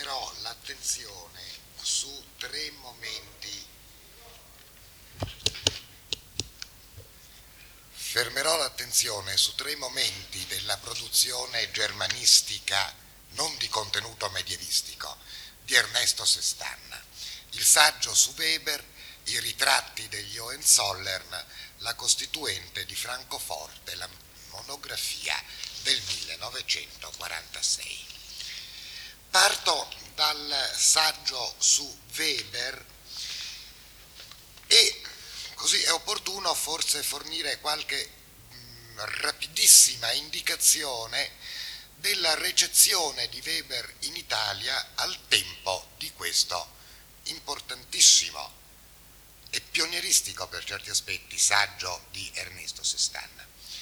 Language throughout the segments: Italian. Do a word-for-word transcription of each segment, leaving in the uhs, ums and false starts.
fermerò l'attenzione su tre momenti. Fermerò l'attenzione su tre momenti della produzione germanistica non di contenuto medievistico di Ernesto Cézanne: il saggio su Weber, i ritratti degli Hohenzollern, la Costituente di Francoforte, la monografia del millenovecentoquarantasei. Parto dal saggio su Weber e così è opportuno forse fornire qualche mh, rapidissima indicazione della recezione di Weber in Italia al tempo di questo importantissimo e pionieristico per certi aspetti saggio di Ernesto Cézanne.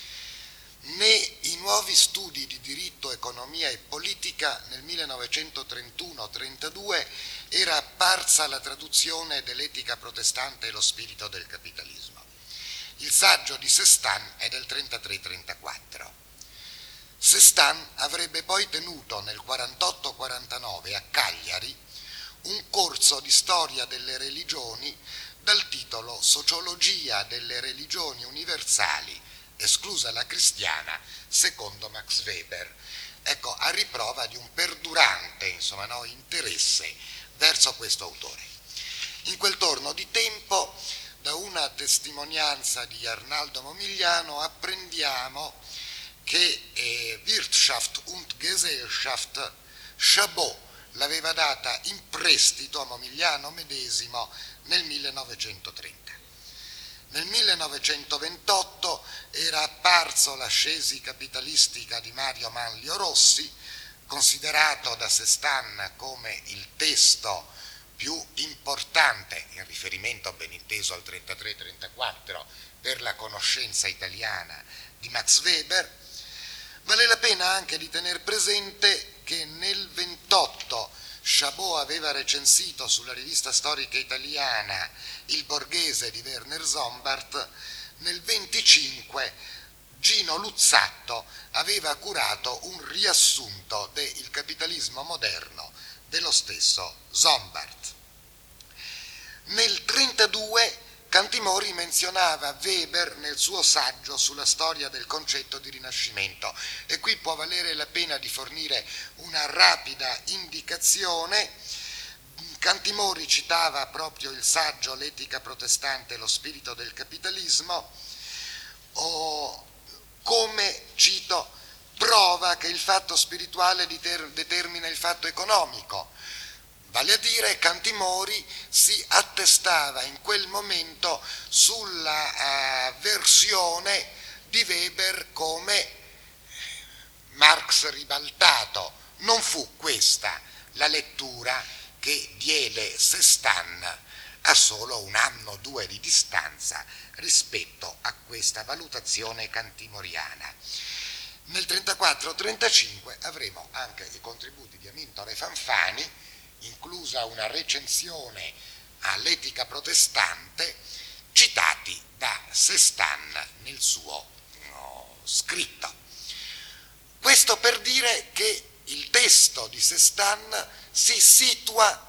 Nei nuovi studi di diritto, economia e politica nel millenovecentotrentuno trentadue era apparsa la traduzione dell'Etica protestante e lo spirito del capitalismo. Il saggio di Cézanne è del trentatré trentaquattro. Cézanne avrebbe poi tenuto nel quarantotto quarantanove a Cagliari un corso di storia delle religioni dal titolo Sociologia delle religioni universali, esclusa la cristiana, secondo Max Weber. Ecco, a riprova di un perdurante, insomma, no, interesse verso questo autore. In quel torno di tempo, da una testimonianza di Arnaldo Momigliano, apprendiamo che eh, Wirtschaft und Gesellschaft Chabot l'aveva data in prestito a Momigliano medesimo nel millenovecentotrenta. Nel millenovecentoventotto era apparso l'ascesi capitalistica di Mario Manlio Rossi, considerato da Cézanne come il testo più importante, in riferimento ben inteso al trentatré trentaquattro, per la conoscenza italiana di Max Weber. Vale la pena anche di tener presente che nel ventotto Chabot aveva recensito sulla rivista storica italiana Il Borghese di Werner Sombart, nel venticinque Gino Luzzatto aveva curato un riassunto del capitalismo moderno dello stesso Sombart. Nel trentadue Cantimori menzionava Weber nel suo saggio sulla storia del concetto di Rinascimento e qui può valere la pena di fornire una rapida indicazione. Cantimori citava proprio il saggio L'etica protestante e lo spirito del capitalismo o come, cito, prova che il fatto spirituale determina il fatto economico. Vale a dire, Cantimori si attestava in quel momento sulla uh, versione di Weber come Marx ribaltato. Non fu questa la lettura che diede Cézanne a solo un anno o due di distanza rispetto a questa valutazione cantimoriana. Nel trentaquattro trentacinque avremo anche i contributi di Amintore Fanfani, inclusa una recensione all'etica protestante, citati da Cézanne nel suo no, scritto. Questo per dire che il testo di Cézanne si situa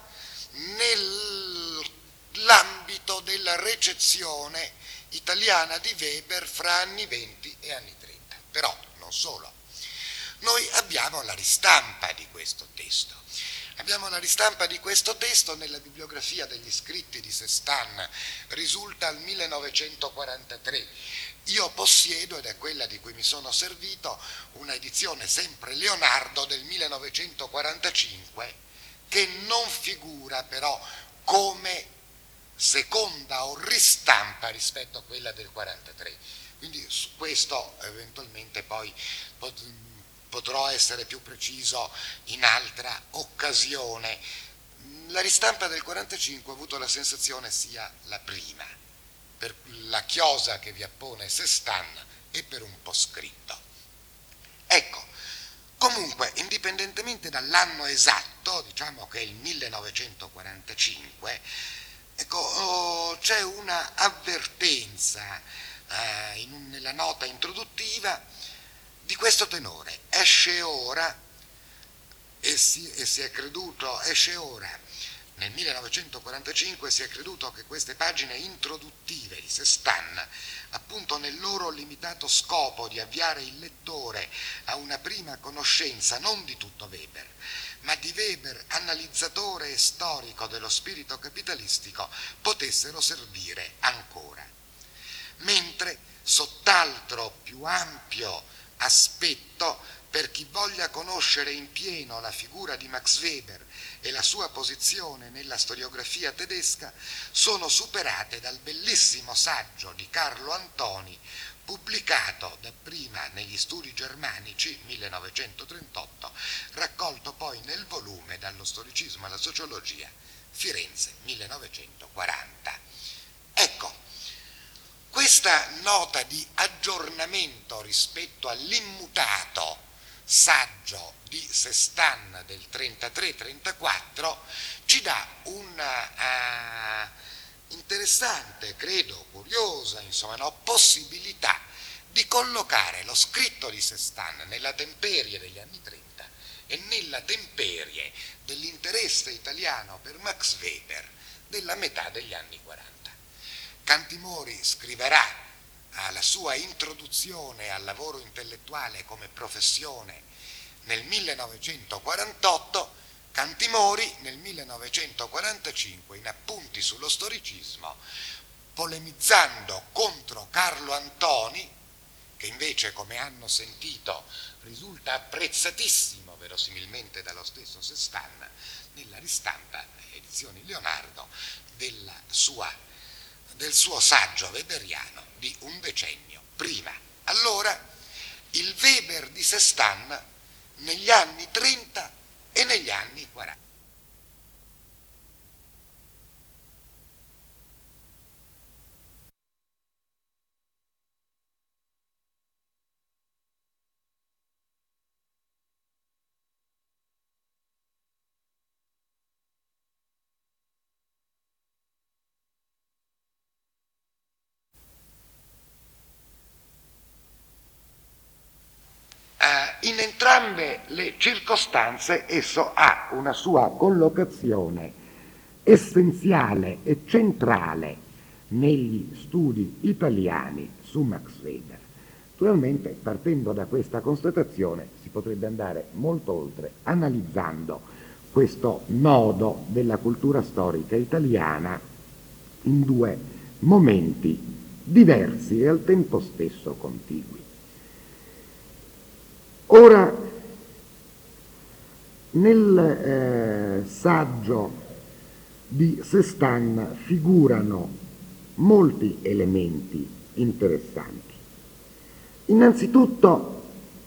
nell'ambito della recezione italiana di Weber fra anni venti e anni trenta. Però non solo. Noi abbiamo la ristampa di questo testo. Abbiamo la ristampa di questo testo nella bibliografia degli scritti di Cézanne, risulta al millenovecentoquarantatré. Io possiedo, ed è quella di cui mi sono servito, una edizione sempre Leonardo del millenovecentoquarantacinque che non figura però come seconda o ristampa rispetto a quella del quarantatré. Quindi su questo eventualmente poi pot- potrò essere più preciso in altra occasione. La ristampa del quarantacinque ho avuto la sensazione sia la prima, per la chiosa che vi appone Cézanne e per un po' scritto. Ecco, comunque, indipendentemente dall'anno esatto, diciamo che è il millenovecentoquarantacinque, ecco, oh, c'è una avvertenza eh, in un, nella nota introduttiva di questo tenore: esce ora e si, e si è creduto, esce ora, nel millenovecentoquarantacinque si è creduto che queste pagine introduttive di Cézanne, appunto nel loro limitato scopo di avviare il lettore a una prima conoscenza non di tutto Weber, ma di Weber analizzatore e storico dello spirito capitalistico, potessero servire ancora. Mentre sott'altro più ampio aspetto, per chi voglia conoscere in pieno la figura di Max Weber e la sua posizione nella storiografia tedesca, sono superate dal bellissimo saggio di Carlo Antoni, pubblicato dapprima negli Studi Germanici, millenovecentotrentotto, raccolto poi nel volume Dallo storicismo alla sociologia, Firenze, millenovecentoquaranta. Ecco, questa nota di aggiornamento rispetto all'immutato saggio di Cézanne del trentatré trentaquattro ci dà una uh, interessante, credo curiosa, insomma, no, possibilità di collocare lo scritto di Cézanne nella temperie degli anni trenta e nella temperie dell'interesse italiano per Max Weber della metà degli anni quaranta. Cantimori scriverà alla sua introduzione al lavoro intellettuale come professione nel millenovecentoquarantotto, Cantimori nel millenovecentoquarantacinque in Appunti sullo storicismo, polemizzando contro Carlo Antoni, che invece, come hanno sentito, risulta apprezzatissimo verosimilmente dallo stesso Cézanne nella ristampa Edizioni Leonardo della sua, del suo saggio weberiano di un decennio prima. Allora, il Weber di Cézanne negli anni trenta e negli anni quaranta. In entrambe le circostanze esso ha una sua collocazione essenziale e centrale negli studi italiani su Max Weber. Naturalmente, partendo da questa constatazione, si potrebbe andare molto oltre, analizzando questo nodo della cultura storica italiana in due momenti diversi e al tempo stesso contigui. Ora, nel eh, saggio di Cézanne figurano molti elementi interessanti. Innanzitutto,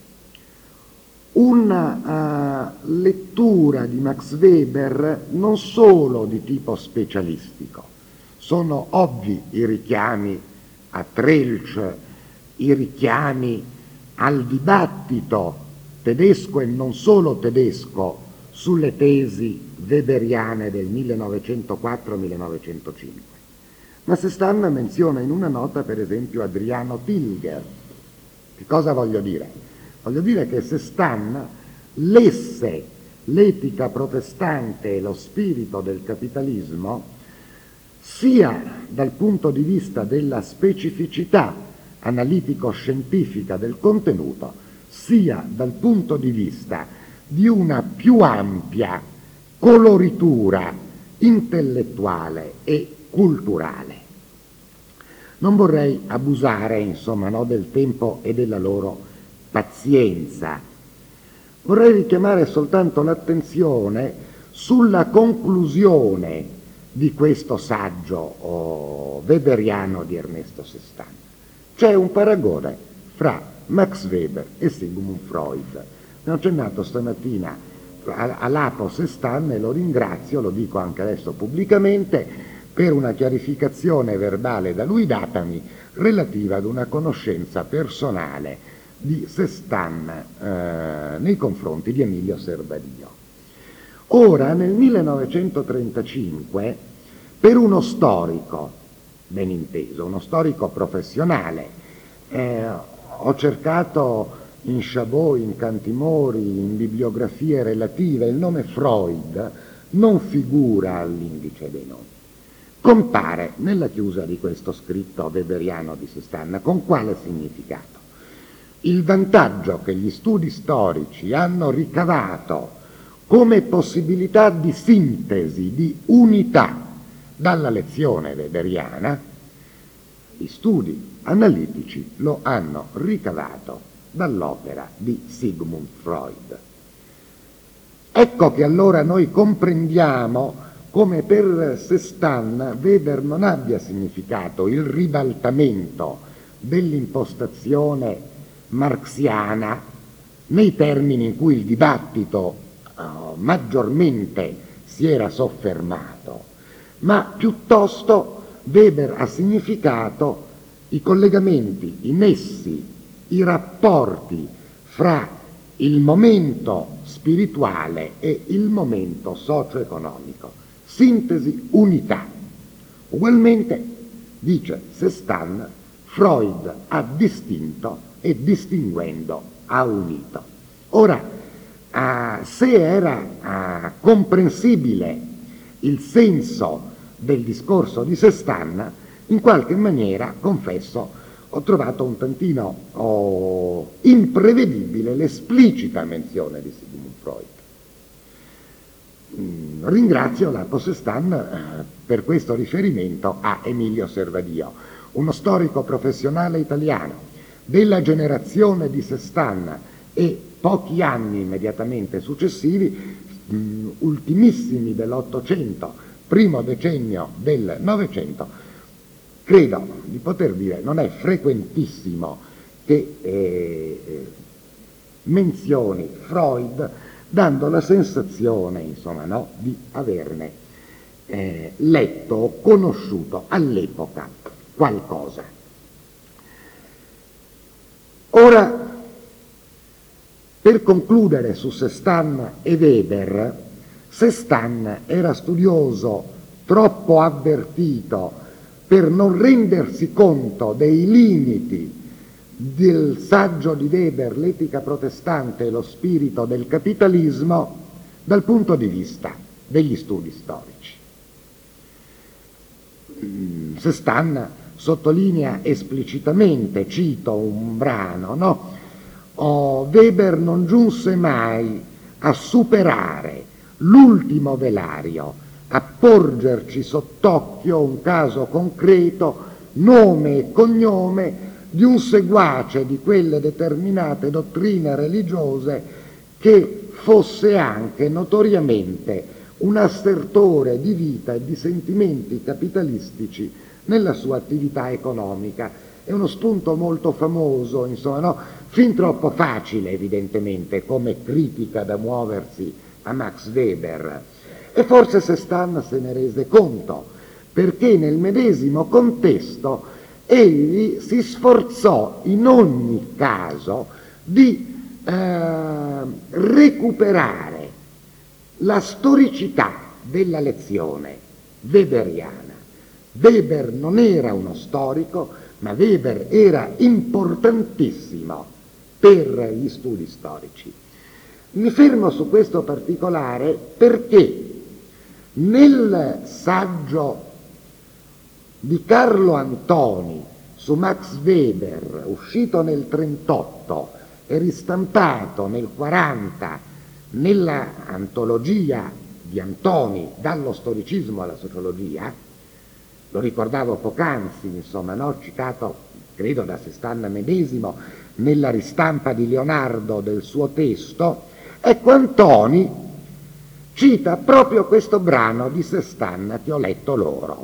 una uh, lettura di Max Weber non solo di tipo specialistico. Sono ovvi i richiami a Trelch, i richiami al dibattito tedesco e non solo tedesco sulle tesi weberiane del millenovecentoquattro millenovecentocinque. Ma Cézanne menziona in una nota per esempio Adriano Tilger. Che cosa voglio dire? Voglio dire che Cézanne lesse l'etica protestante e lo spirito del capitalismo sia dal punto di vista della specificità analitico-scientifica del contenuto, sia dal punto di vista di una più ampia coloritura intellettuale e culturale. Non vorrei abusare, insomma, no, del tempo e della loro pazienza. Vorrei richiamare soltanto l'attenzione sulla conclusione di questo saggio oh, weberiano di Ernesto Cézanne. C'è un paragone fra Max Weber e Sigmund Freud. Ne ho accennato stamattina all'Apo Cézanne e lo ringrazio, lo dico anche adesso pubblicamente, per una chiarificazione verbale da lui datami relativa ad una conoscenza personale di Cézanne eh, nei confronti di Emilio Servalio. Ora, nel millenovecentotrentacinque, per uno storico, ben inteso, uno storico professionale, eh, ho cercato in Chabot, in Cantimori, in bibliografie relative, il nome Freud non figura all'indice dei nomi. Compare nella chiusa di questo scritto weberiano di Sestana. Con quale significato? Il vantaggio che gli studi storici hanno ricavato come possibilità di sintesi, di unità dalla lezione weberiana, gli studi analitici lo hanno ricavato dall'opera di Sigmund Freud. Ecco che allora noi comprendiamo come per Cézanne Weber non abbia significato il ribaltamento dell'impostazione marxiana nei termini in cui il dibattito uh, maggiormente si era soffermato, ma piuttosto Weber ha significato i collegamenti, i nessi, i rapporti fra il momento spirituale e il momento socio-economico. Sintesi, unità. Ugualmente, dice Cézanne, Freud ha distinto e distinguendo ha unito. Ora, eh, se era eh, comprensibile il senso del discorso di Cézanne, in qualche maniera, confesso, ho trovato un tantino oh, imprevedibile l'esplicita menzione di Sigmund Freud. Mm, ringrazio Lapo Cézanne eh, per questo riferimento a Emilio Servadio, uno storico professionale italiano della generazione di Cézanne e pochi anni immediatamente successivi, mh, ultimissimi dell'Ottocento, primo decennio del Novecento. Credo di poter dire, non è frequentissimo che eh, menzioni Freud dando la sensazione, insomma, no, di averne eh, letto o conosciuto all'epoca qualcosa. Ora, per concludere su Cézanne e Weber, Cézanne era studioso troppo avvertito per non rendersi conto dei limiti del saggio di Weber, l'etica protestante e lo spirito del capitalismo, dal punto di vista degli studi storici. Cézanne sottolinea esplicitamente, cito un brano, no? Oh, Weber non giunse mai a superare l'ultimo velario, a porgerci sott'occhio un caso concreto, nome e cognome di un seguace di quelle determinate dottrine religiose che fosse anche notoriamente un assertore di vita e di sentimenti capitalistici nella sua attività economica. È uno spunto molto famoso, insomma, no? Fin troppo facile evidentemente come critica da muoversi a Max Weber. E forse Cézanne se ne rese conto, perché nel medesimo contesto egli si sforzò in ogni caso di eh, recuperare la storicità della lezione weberiana. Weber non era uno storico, ma Weber era importantissimo per gli studi storici. Mi fermo su questo particolare perché nel saggio di Carlo Antoni su Max Weber, uscito nel trentotto e ristampato nel quaranta nella antologia di Antoni dallo storicismo alla sociologia, lo ricordavo poc'anzi, insomma, no? Citato credo da Cézanne medesimo nella ristampa di Leonardo del suo testo, ecco Antoni cita proprio questo brano di Cézanne che ho letto loro.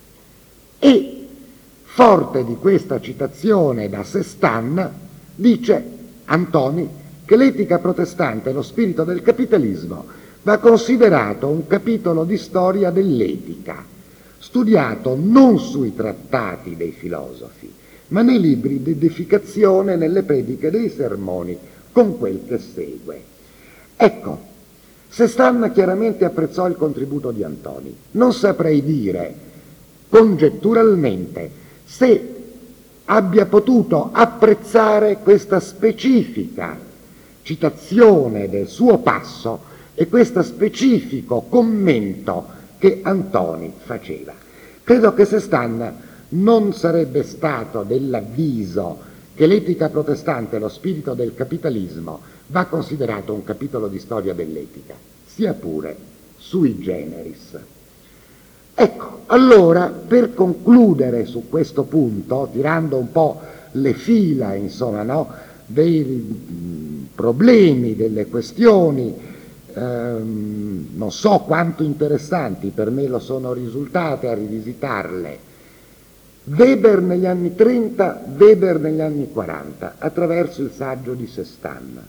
E, forte di questa citazione da Cézanne, dice Antoni che l'etica protestante e lo spirito del capitalismo va considerato un capitolo di storia dell'etica, studiato non sui trattati dei filosofi, ma nei libri di edificazione, nelle prediche dei sermoni, con quel che segue. Ecco, Cézanne chiaramente apprezzò il contributo di Antoni. Non saprei dire congetturalmente se abbia potuto apprezzare questa specifica citazione del suo passo e questo specifico commento che Antoni faceva. Credo che Cézanne non sarebbe stato dell'avviso che l'etica protestante, lo spirito del capitalismo, va considerato un capitolo di storia dell'etica, sia pure sui generis. Ecco, allora, per concludere su questo punto, tirando un po' le fila, insomma, no, dei mh, problemi, delle questioni, ehm, non so quanto interessanti, per me lo sono risultate a rivisitarle, Weber negli anni trenta, Weber negli anni quaranta, attraverso il saggio di Cézanne.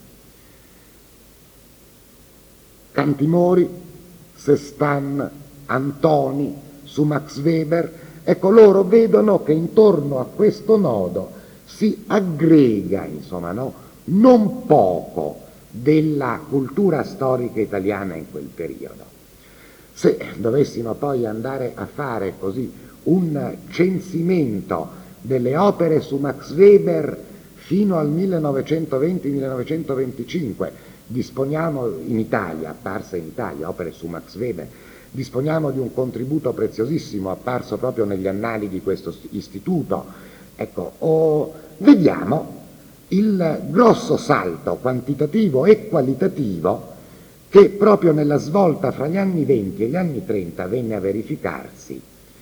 Cantimori, Cézanne, Antoni, su Max Weber, ecco, loro vedono che intorno a questo nodo si aggrega, insomma, no, non poco della cultura storica italiana in quel periodo. Se dovessimo poi andare a fare così un censimento delle opere su Max Weber fino al millenovecentoventi millenovecentoventicinque, disponiamo in Italia, apparse in Italia, opere su Max Weber, disponiamo di un contributo preziosissimo apparso proprio negli annali di questo istituto. Ecco, oh, vediamo il grosso salto quantitativo e qualitativo che proprio nella svolta fra gli anni venti e gli anni trenta venne a verificarsi,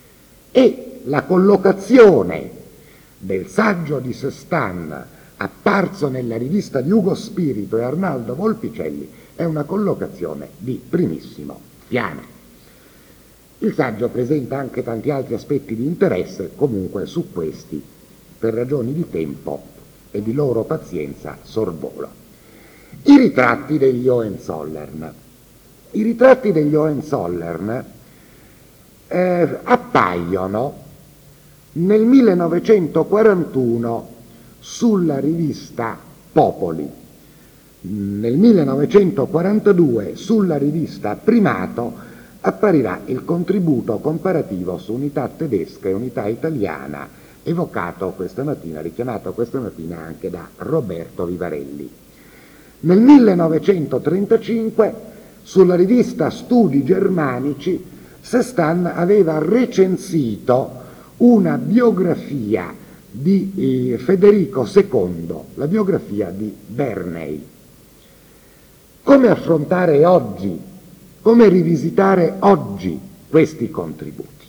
e la collocazione del saggio di Cézanne apparso nella rivista di Ugo Spirito e Arnaldo Volpicelli è una collocazione di primissimo piano. Il saggio presenta anche tanti altri aspetti di interesse, comunque su questi, per ragioni di tempo e di loro pazienza, sorvolo. I ritratti degli Hohenzollern. I ritratti degli Hohenzollern eh, appaiono nel millenovecentoquarantuno sulla rivista Popoli, nel millenovecentoquarantadue sulla rivista Primato apparirà il contributo comparativo su unità tedesca e unità italiana, evocato questa mattina, richiamato questa mattina anche da Roberto Vivarelli. Nel millenovecentotrentacinque, sulla rivista Studi Germanici, Cézanne aveva recensito una biografia di eh, Federico secondo, la biografia di Bernay. Come affrontare oggi, come rivisitare oggi questi contributi?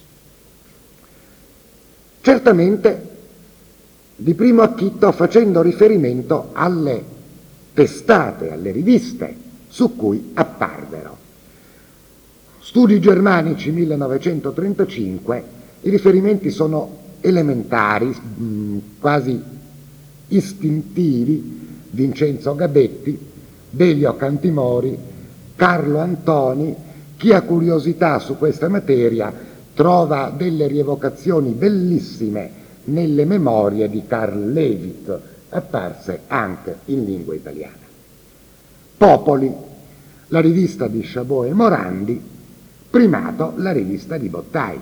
Certamente di primo acchito facendo riferimento alle testate, alle riviste su cui apparvero. Studi Germanici millenovecentotrentacinque, i riferimenti sono elementari, mh, quasi istintivi: Vincenzo Gabetti, Delio Cantimori, Carlo Antoni. Chi ha curiosità su questa materia trova delle rievocazioni bellissime nelle memorie di Carl Levitt, apparse anche in lingua italiana. Popoli, la rivista di Chabot e Morandi; Primato, la rivista di Bottai.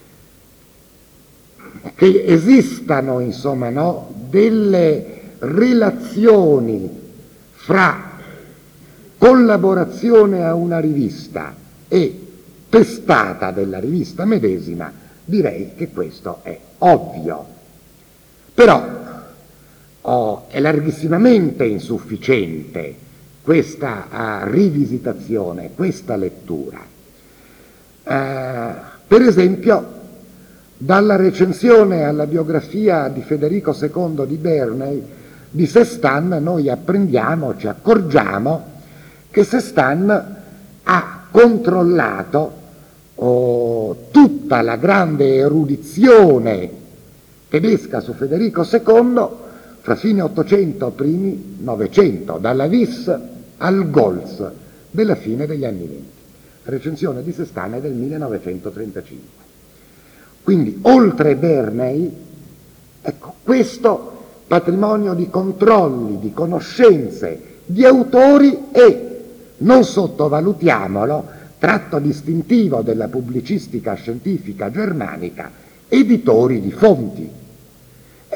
Che esistano, insomma, no, delle relazioni fra collaborazione a una rivista e testata della rivista medesima, direi che questo è ovvio. Però oh, è larghissimamente insufficiente questa uh, rivisitazione, questa lettura. Uh, per esempio, dalla recensione alla biografia di Federico secondo di Bernay di Cézanne noi apprendiamo, ci accorgiamo che Cézanne ha controllato oh, tutta la grande erudizione tedesca su Federico secondo fra fine Ottocento, primi Novecento, dalla Wyss al Goltz della fine degli anni venti. La recensione di Cézanne è del millenovecentotrentacinque. Quindi, oltre Bernay, ecco, questo patrimonio di controlli, di conoscenze, di autori e, non sottovalutiamolo, tratto distintivo della pubblicistica scientifica germanica, editori di fonti.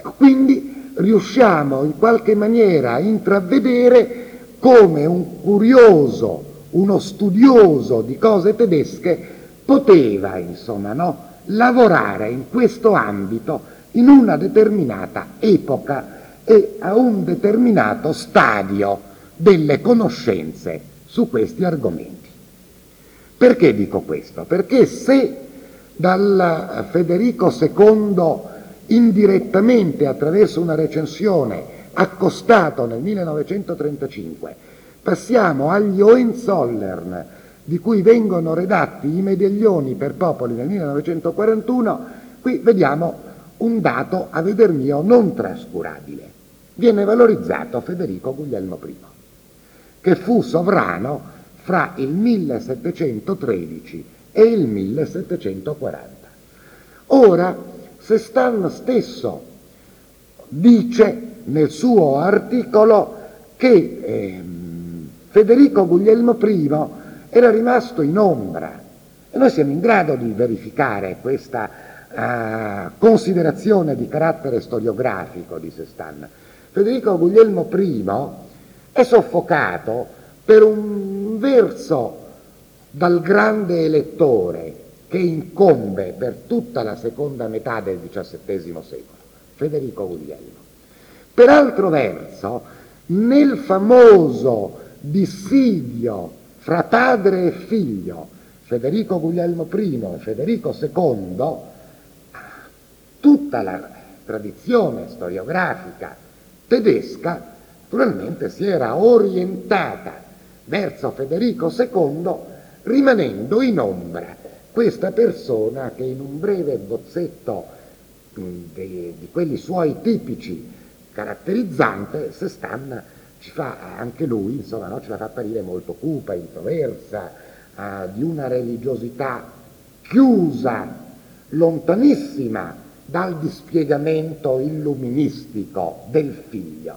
Ecco, quindi riusciamo in qualche maniera a intravedere come un curioso, uno studioso di cose tedesche poteva, insomma, no, lavorare in questo ambito in una determinata epoca e a un determinato stadio delle conoscenze su questi argomenti. Perché dico questo? Perché se dal Federico secondo indirettamente attraverso una recensione accostato nel millenovecentotrentacinque passiamo agli Hohenzollern, di cui vengono redatti i medaglioni per popoli nel millenovecentoquarantuno, qui vediamo un dato a veder mio non trascurabile. Viene valorizzato Federico Guglielmo I, che fu sovrano fra il millesettecentotredici e il millesettecentoquaranta. Ora, Cézanne stesso dice nel suo articolo che ehm, Federico Guglielmo I era rimasto in ombra, e noi siamo in grado di verificare questa uh, considerazione di carattere storiografico di Cézanne. Federico Guglielmo I è soffocato per un verso dal grande elettore che incombe per tutta la seconda metà del diciassettesimo secolo, Federico Guglielmo. Per altro verso, nel famoso dissidio fra padre e figlio, Federico Guglielmo I e Federico secondo, tutta la tradizione storiografica tedesca naturalmente si era orientata verso Federico secondo, rimanendo in ombra questa persona che in un breve bozzetto mh, di, di quelli suoi tipici caratterizzante, Cézanne ci fa anche lui, insomma, no, ce la fa apparire molto cupa, introversa, eh, di una religiosità chiusa, lontanissima dal dispiegamento illuministico del figlio.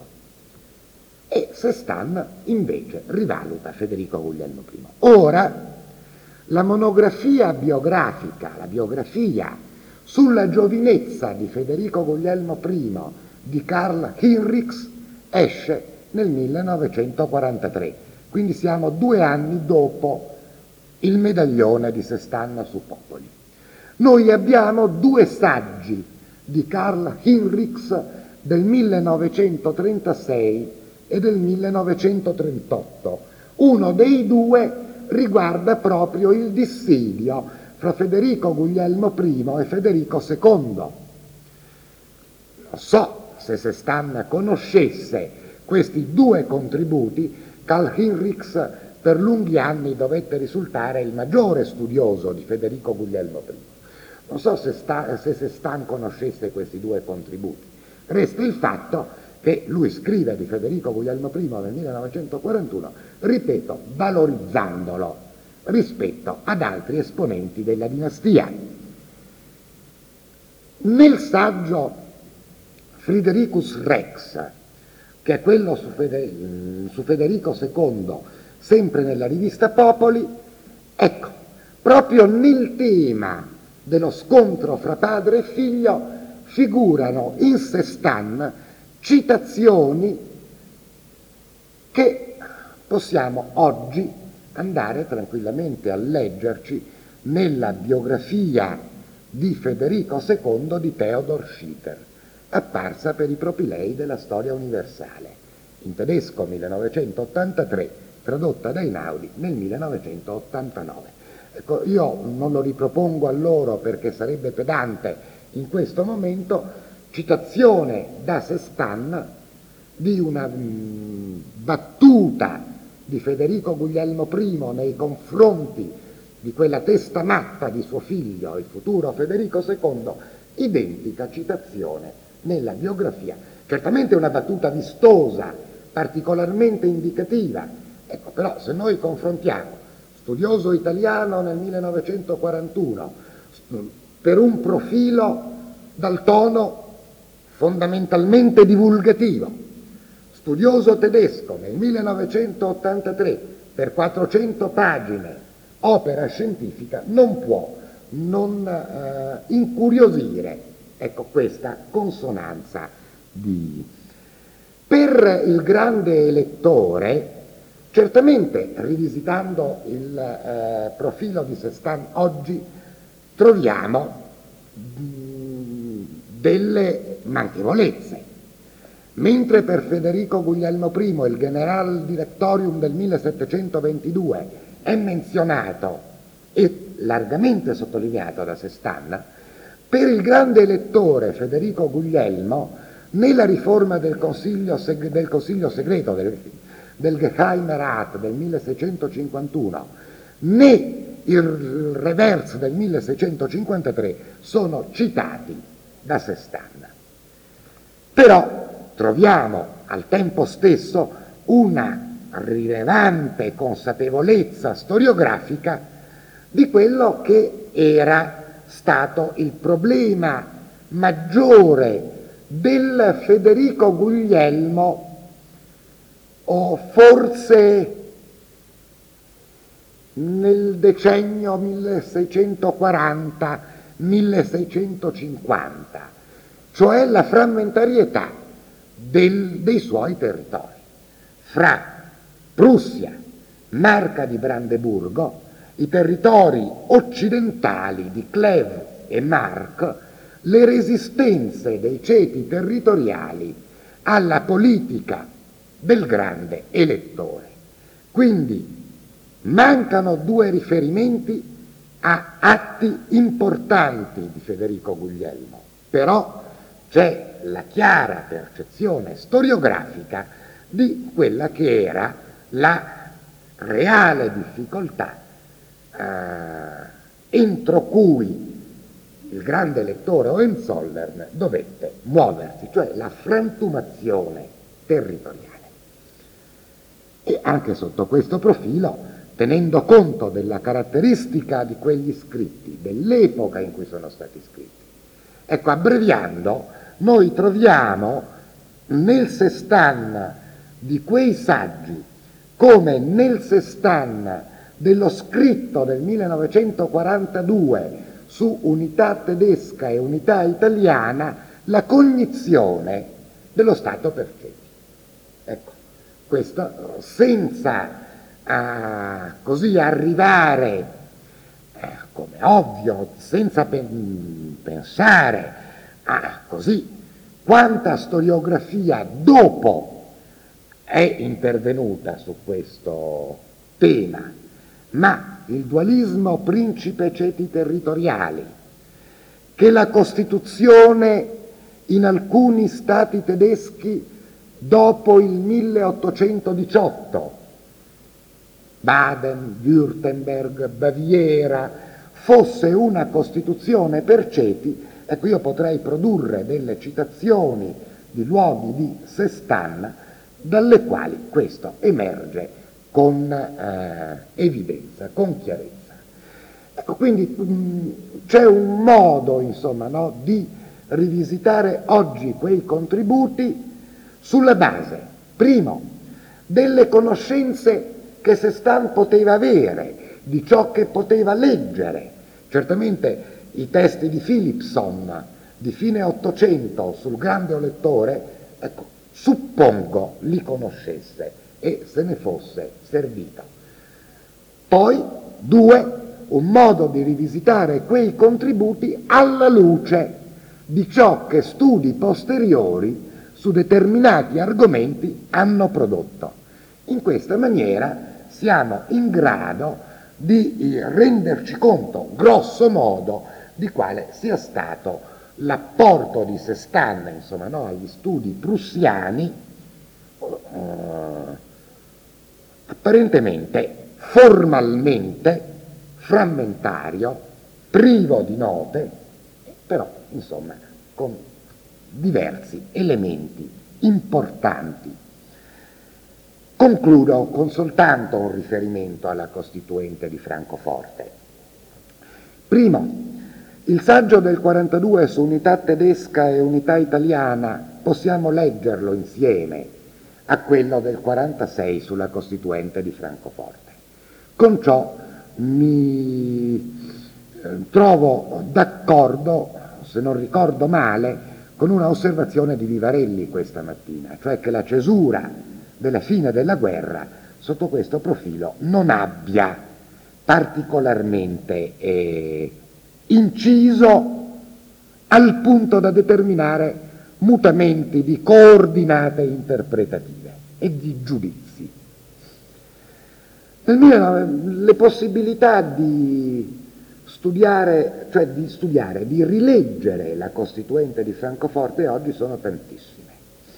E Cézanne invece rivaluta Federico Guglielmo I. Ora, la monografia biografica, la biografia sulla giovinezza di Federico Guglielmo I di Karl Hinrichs esce nel millenovecentoquarantatré, quindi siamo due anni dopo il medaglione di Cézanne su Popoli. Noi abbiamo due saggi di Karl Hinrichs del millenovecentotrentasei e del millenovecentotrentotto. Uno dei due riguarda proprio il dissidio fra Federico Guglielmo I e Federico secondo. Non so se Cézanne conoscesse questi due contributi. Karl Hinrichs per lunghi anni dovette risultare il maggiore studioso di Federico Guglielmo I. Non so se, sta, se Cézanne conoscesse questi due contributi. Resta il fatto che lui scrive di Federico Guglielmo I nel millenovecentoquarantuno, ripeto, valorizzandolo rispetto ad altri esponenti della dinastia. Nel saggio Fridericus Rex, che è quello su, Fede, su Federico secondo, sempre nella rivista Popoli, ecco, proprio nel tema dello scontro fra padre e figlio figurano in Cézanne citazioni che possiamo oggi andare tranquillamente a leggerci nella biografia di Federico secondo di Theodor Schieffer, apparsa per i propilei della Storia Universale, in tedesco millenovecentottantatré, tradotta da Einaudi nel millenovecentottantanove. Ecco, io non lo ripropongo a loro perché sarebbe pedante in questo momento. Citazione da Cézanne di una mh, battuta di Federico Guglielmo I nei confronti di quella testa matta di suo figlio, il futuro Federico secondo, identica citazione nella biografia. Certamente una battuta vistosa, particolarmente indicativa. Ecco, però se noi confrontiamo studioso italiano nel millenovecentoquarantuno per un profilo dal tono fondamentalmente divulgativo, studioso tedesco nel millenovecentottantatré per quattrocento pagine, opera scientifica, non può non eh, incuriosire Ecco questa consonanza di... Per il grande lettore, certamente rivisitando il eh, profilo di Cézanne oggi, troviamo mh, delle manchevolezze. Mentre per Federico Guglielmo I il General Directorium del millesettecentoventidue è menzionato e largamente sottolineato da Cézanne, per il grande elettore Federico Guglielmo, né la riforma del Consiglio, seg- del consiglio segreto, del, del Geheimerat del milleseicentocinquantuno, né il reverse del milleseicentocinquantatré sono citati da Cézanne. Però troviamo al tempo stesso una rilevante consapevolezza storiografica di quello che era stato il problema maggiore del Federico Guglielmo, o forse nel decennio milleseicentoquaranta milleseicentocinquanta, cioè la frammentarietà del, dei suoi territori, fra Prussia, Marca di Brandeburgo, i territori occidentali di Clèves e Marche, le resistenze dei ceti territoriali alla politica del grande elettore. Quindi mancano due riferimenti a atti importanti di Federico Guglielmo, però c'è la chiara percezione storiografica di quella che era la reale difficoltà eh, entro cui il grande lettore Hohenzollern dovette muoversi, cioè la frantumazione territoriale. E anche sotto questo profilo, tenendo conto della caratteristica di quegli scritti, dell'epoca in cui sono stati scritti, ecco, abbreviando, noi troviamo nel Cézanne di quei saggi, come nel Cézanne dello scritto del millenovecentoquarantadue su unità tedesca e unità italiana, la cognizione dello Stato per ceti. Ecco, questo senza uh, così arrivare, eh, come ovvio, senza pen- pensare a così quanta storiografia dopo è intervenuta su questo tema, ma il dualismo principe-ceti territoriali, che la Costituzione in alcuni stati tedeschi dopo il milleottocentodiciotto, Baden, Württemberg, Baviera, fosse una Costituzione per ceti, ecco, io potrei produrre delle citazioni di luoghi di Cézanne dalle quali questo emerge con eh, evidenza, con chiarezza. Ecco, quindi mh, c'è un modo, insomma, no, di rivisitare oggi quei contributi sulla base, primo, delle conoscenze che Cézanne poteva avere, di ciò che poteva leggere. Certamente i testi di Philipson di fine Ottocento sul grande lettore, ecco, suppongo li conoscesse e se ne fosse servito. Poi, due, un modo di rivisitare quei contributi alla luce di ciò che studi posteriori su determinati argomenti hanno prodotto. In questa maniera siamo in grado di renderci conto, grosso modo, di quale sia stato l'apporto di Cézanne, insomma, no, agli studi prussiani, eh, apparentemente, formalmente, frammentario, privo di note, però, insomma, con diversi elementi importanti. Concludo con soltanto un riferimento alla Costituente di Francoforte. Primo, il saggio del quarantadue su unità tedesca e unità italiana possiamo leggerlo insieme a quello del quarantasei sulla Costituente di Francoforte. Con ciò mi eh, trovo d'accordo se non ricordo male, con una osservazione di Vivarelli questa mattina, cioè che la cesura della fine della guerra sotto questo profilo non abbia particolarmente eh, inciso al punto da determinare mutamenti di coordinate interpretative e di giudizi. Nel millenovecento le possibilità di studiare, cioè di studiare, di rileggere la Costituente di Francoforte oggi sono tantissime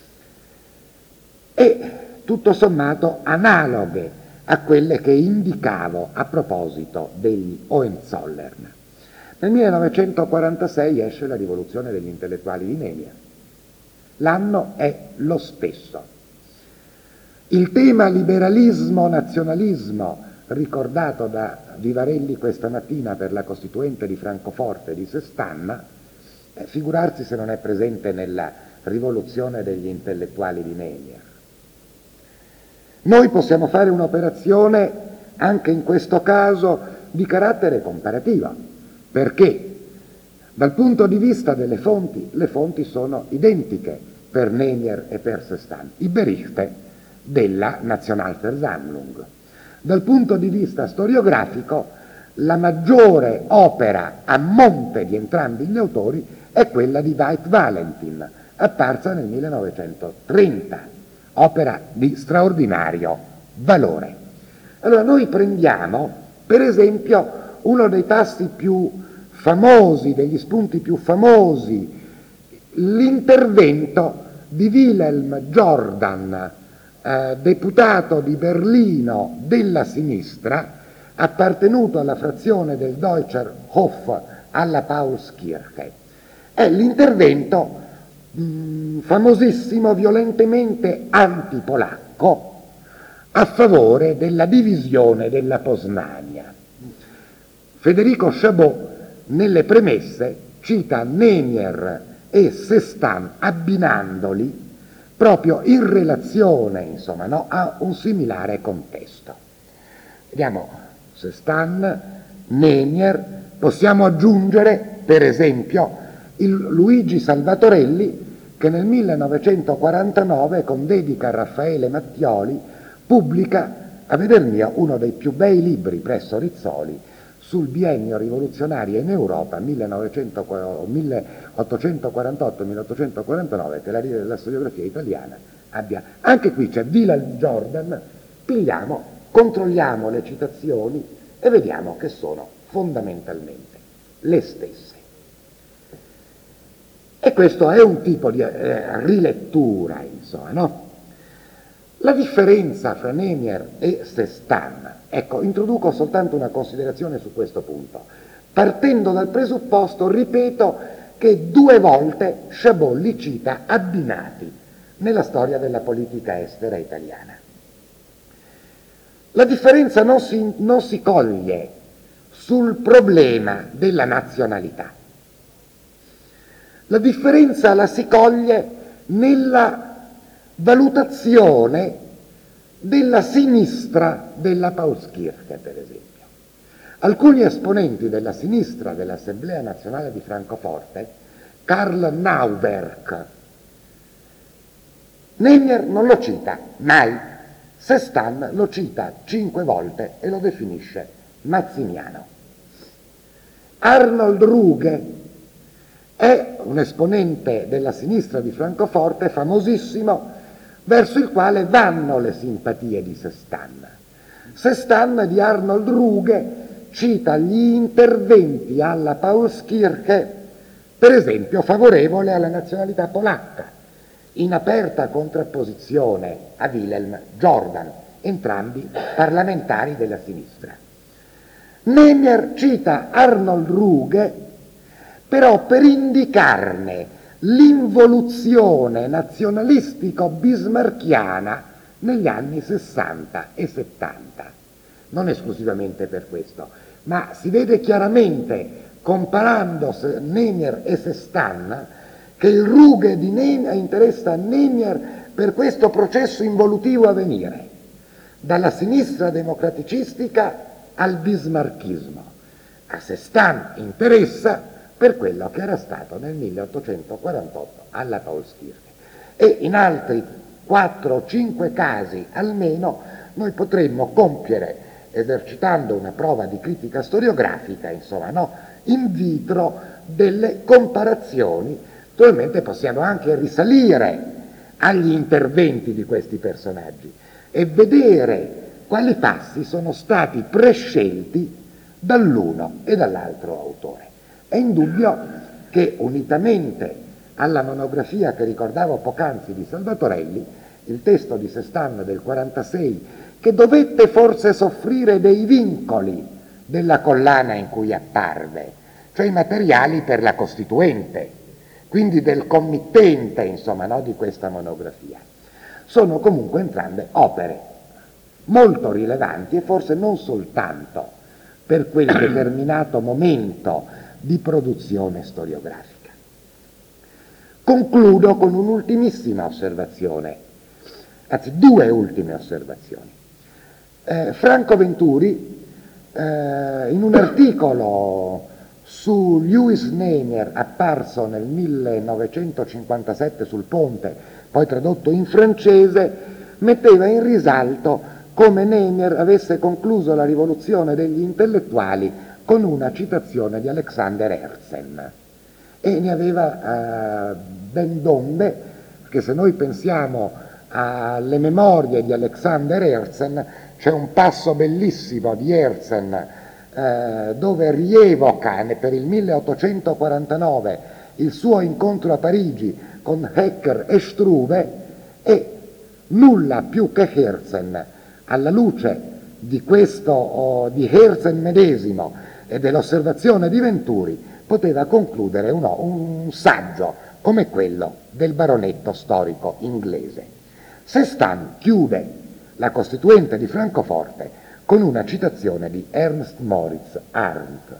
e tutto sommato analoghe a quelle che indicavo a proposito degli Hohenzollern. Nel millenovecentoquarantasei esce la rivoluzione degli intellettuali di Nemia. L'anno è lo stesso. Il tema liberalismo-nazionalismo, ricordato da Vivarelli questa mattina per la Costituente di Francoforte di Sest'Anna, eh, figurarsi se non è presente nella rivoluzione degli intellettuali di Nemia. Noi possiamo fare un'operazione anche in questo caso di carattere comparativo, perché dal punto di vista delle fonti, le fonti sono identiche per Nemier e per Sest'Anna, i Berichte della Nationalversammlung. Dal punto di vista storiografico, la maggiore opera a monte di entrambi gli autori è quella di Veit Valentin, apparsa nel millenovecentotrenta, opera di straordinario valore. Allora noi prendiamo, per esempio, uno dei passi più famosi, degli spunti più famosi, l'intervento di Wilhelm Jordan, eh, deputato di Berlino della sinistra, appartenuto alla frazione del Deutscher Hof alla Paulskirche. È l'intervento mh, famosissimo, violentemente antipolacco, a favore della divisione della Posnania. Federico Chabot nelle premesse cita Nemier e Sest'Anna abbinandoli proprio in relazione, insomma, no, a un similare contesto. Vediamo Sest'Anna, Nemier, possiamo aggiungere per esempio il Luigi Salvatorelli che nel millenovecentoquarantanove con dedica a Raffaele Mattioli pubblica, a veder mio, uno dei più bei libri presso Rizzoli sul biennio rivoluzionario in Europa milleottocentoquarantotto milleottocentoquarantanove, che la, la storiografia italiana abbia. Anche qui c'è Wilhelm Jordan, pigliamo, controlliamo le citazioni e vediamo che sono fondamentalmente le stesse. E questo è un tipo di eh, rilettura, insomma, no? La differenza fra Nemier e Sest'Anna, ecco, introduco soltanto una considerazione su questo punto, partendo dal presupposto, ripeto, che due volte Chabot li cita abbinati nella storia della politica estera italiana. La differenza non si, non si coglie sul problema della nazionalità. La differenza la si coglie nella valutazione della sinistra della Paulskirche, per esempio. Alcuni esponenti della sinistra dell'Assemblea Nazionale di Francoforte, Karl Nauwerk, Nemier non lo cita mai, Sest'Anna lo cita cinque volte e lo definisce mazziniano. Arnold Ruge è un esponente della sinistra di Francoforte famosissimo, verso il quale vanno le simpatie di Sest'Anna. Sest'Anna di Arnold Ruge cita gli interventi alla Paulskirche, per esempio favorevole alla nazionalità polacca, in aperta contrapposizione a Wilhelm Jordan, entrambi parlamentari della sinistra. Nemier cita Arnold Ruge però per indicarne l'involuzione nazionalistico-bismarchiana negli anni sessanta e settanta. Non esclusivamente per questo, ma si vede chiaramente, comparando Nemier e Sest'Anna, che il Ruge di Nemier interessa Nemier per questo processo involutivo a venire, dalla sinistra democraticistica al bismarchismo. A Sest'Anna interessa per quello che era stato nel milleottocentoquarantotto alla Paulskirche. E in altri quattro o cinque casi almeno noi potremmo compiere, esercitando una prova di critica storiografica, insomma, no, in vitro, delle comparazioni. Naturalmente possiamo anche risalire agli interventi di questi personaggi e vedere quali passi sono stati prescelti dall'uno e dall'altro autore. È indubbio che, unitamente alla monografia che ricordavo poc'anzi di Salvatorelli, il testo di Cézanne del quarantasei, che dovette forse soffrire dei vincoli della collana in cui apparve, cioè i materiali per la costituente, quindi del committente, insomma, no, di questa monografia, sono comunque entrambe opere molto rilevanti e forse non soltanto per quel determinato momento di produzione storiografica. Concludo con un'ultimissima osservazione, anzi due ultime osservazioni. Eh, Franco Venturi, eh, in un articolo su Lewis Nehmer apparso nel millenovecentocinquantasette sul Ponte, poi tradotto in francese, metteva in risalto come Nehmer avesse concluso la rivoluzione degli intellettuali con una citazione di Alexander Herzen, e ne aveva eh, ben donde, perché se noi pensiamo alle memorie di Alexander Herzen, c'è un passo bellissimo di Herzen eh, dove rievoca per il milleottocentoquarantanove il suo incontro a Parigi con Hecker e Struve, e nulla più che Herzen, alla luce di questo, oh, di Herzen medesimo e dell'osservazione di Venturi, poteva concludere un, un saggio come quello del baronetto storico inglese. Cézanne chiude la Costituente di Francoforte con una citazione di Ernst Moritz Arndt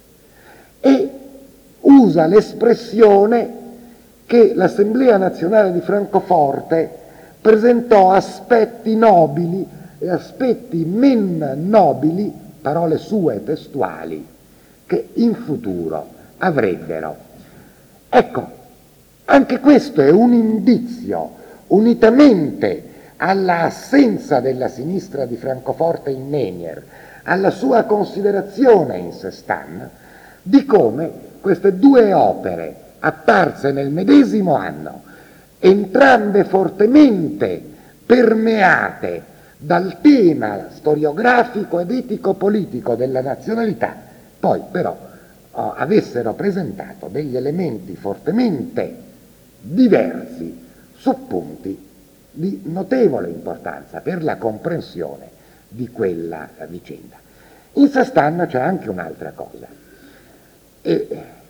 e usa l'espressione che l'Assemblea Nazionale di Francoforte presentò aspetti nobili e aspetti men nobili, parole sue testuali, che in futuro avrebbero. Ecco, anche questo è un indizio, unitamente alla assenza della sinistra di Francoforte in Nehmer, alla sua considerazione in Cézanne, di come queste due opere apparse nel medesimo anno, entrambe fortemente permeate dal tema storiografico ed etico-politico della nazionalità, poi però oh, avessero presentato degli elementi fortemente diversi su punti di notevole importanza per la comprensione di quella vicenda. In Cézanne c'è anche un'altra cosa. E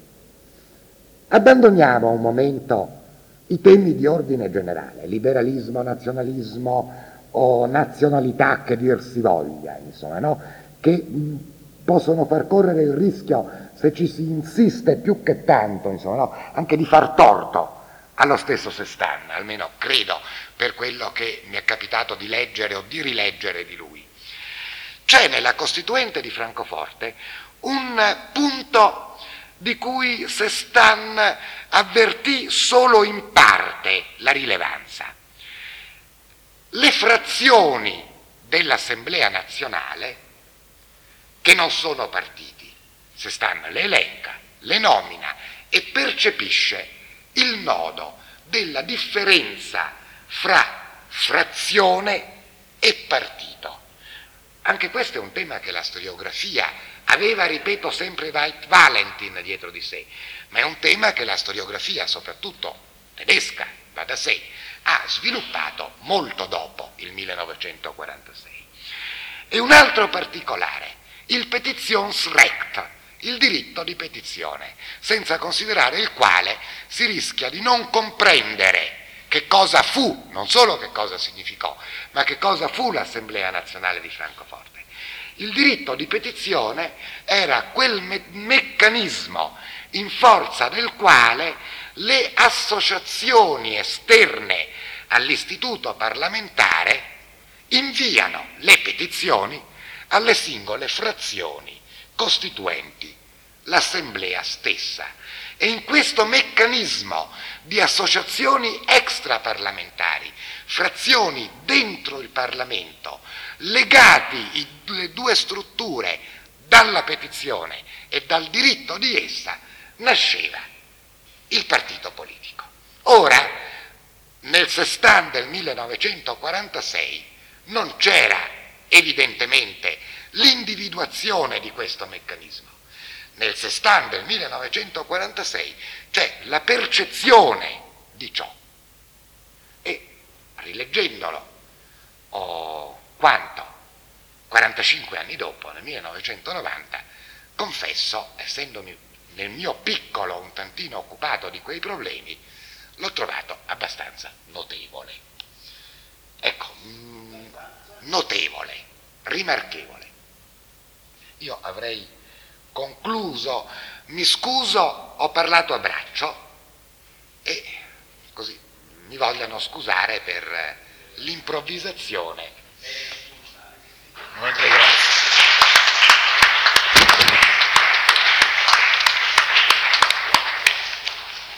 abbandoniamo un momento i temi di ordine generale, liberalismo, nazionalismo o nazionalità che dir si voglia, insomma, no? Che mh, possono far correre il rischio, se ci si insiste più che tanto, insomma, no? Anche di far torto allo stesso Cézanne, almeno credo, per quello che mi è capitato di leggere o di rileggere di lui. C'è nella Costituente di Francoforte un punto di cui Cézanne avvertì solo in parte la rilevanza. Le frazioni dell'Assemblea nazionale, che non sono partiti, Cézanne le elenca, le nomina e percepisce il nodo della differenza fra frazione e partito. Anche questo è un tema che la storiografia aveva, ripeto, sempre Valentin dietro di sé, ma è un tema che la storiografia, soprattutto tedesca, va da sé, ha sviluppato molto dopo il millenovecentoquarantasei. E un altro particolare, il Petitionsrecht, il diritto di petizione, senza considerare il quale si rischia di non comprendere che cosa fu, non solo che cosa significò, ma che cosa fu l'Assemblea Nazionale di Francoforte. Il diritto di petizione era quel me- meccanismo in forza del quale le associazioni esterne all'istituto parlamentare inviano le petizioni alle singole frazioni costituenti l'assemblea stessa. E in questo meccanismo di associazioni extraparlamentari, frazioni dentro il Parlamento, legati i, le due strutture dalla petizione e dal diritto di essa, nasceva il partito politico. Ora, nel Sestan del millenovecentoquarantasei non c'era evidentemente l'individuazione di questo meccanismo. Nel Sestan del millenovecentoquarantasei c'è la percezione di ciò. E rileggendolo, oh, quanto? quarantacinque anni dopo, nel millenovecentonovanta, confesso, essendomi nel mio piccolo un tantino occupato di quei problemi, l'ho trovato abbastanza notevole. Ecco, mh, notevole, rimarchevole. Io avrei concluso, mi scuso, ho parlato a braccio e così mi vogliano scusare per l'improvvisazione.